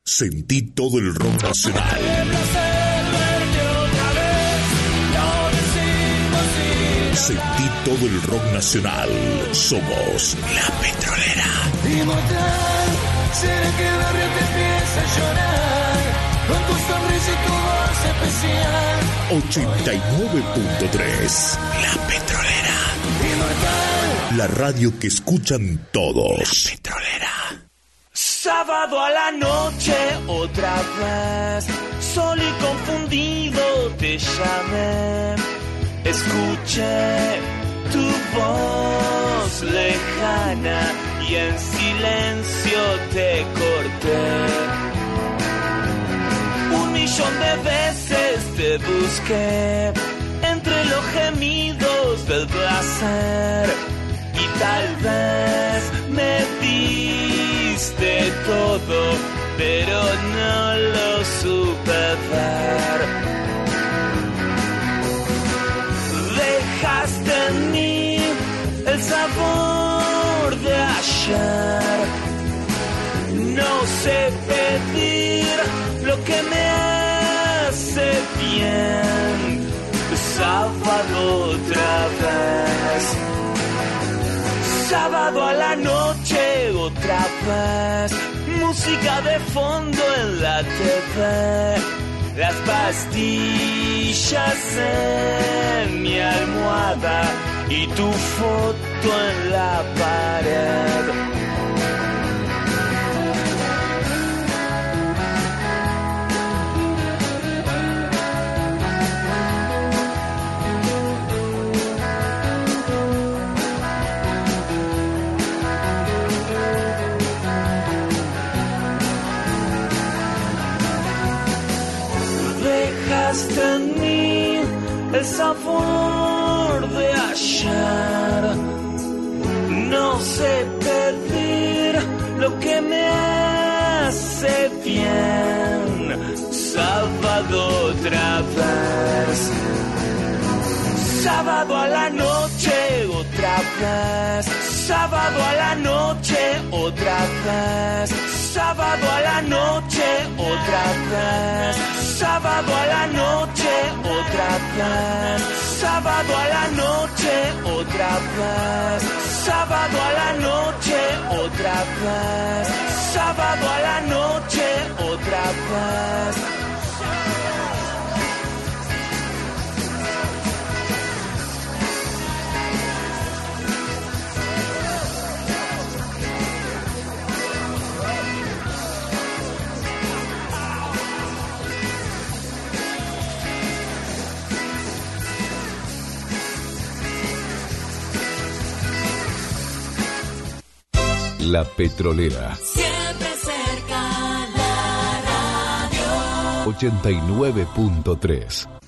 Sentí todo el rock nacional. Sentí todo el rock nacional. Somos La Petrolera. Inmortal, será que el barrio te empieza a llorar con tu sonrisa y tu voz especial. 89.3 La Petrolera. Inmortal. La radio que escuchan todos. La Petrolera. Sábado a la noche, otra vez, solo y confundido te llamé. Escuché tu voz lejana y en silencio te corté. 1.000.000 de veces te busqué entre los gemidos del placer y tal vez me diste todo, pero no lo supe ver. Dejaste en mí el sabor de ayer. No sé pedir lo que me hace bien. Sábado otra vez. Sábado a la noche otra vez. Música de fondo en la TV. Las pastillas en mi almohada y tu foto en la pared. Dejaste en mí el sabor de ayer. No sé pedir lo que me hace bien. Sábado otra vez. Sábado a la noche otra vez. Sábado a la noche otra vez. Sábado a la noche otra vez. Sábado a la noche otra vez. Sábado a la noche otra vez. Sábado a la noche otra vez. Sábado a la noche otra vez. La Petrolera. Siempre cerca la radio. 89.3.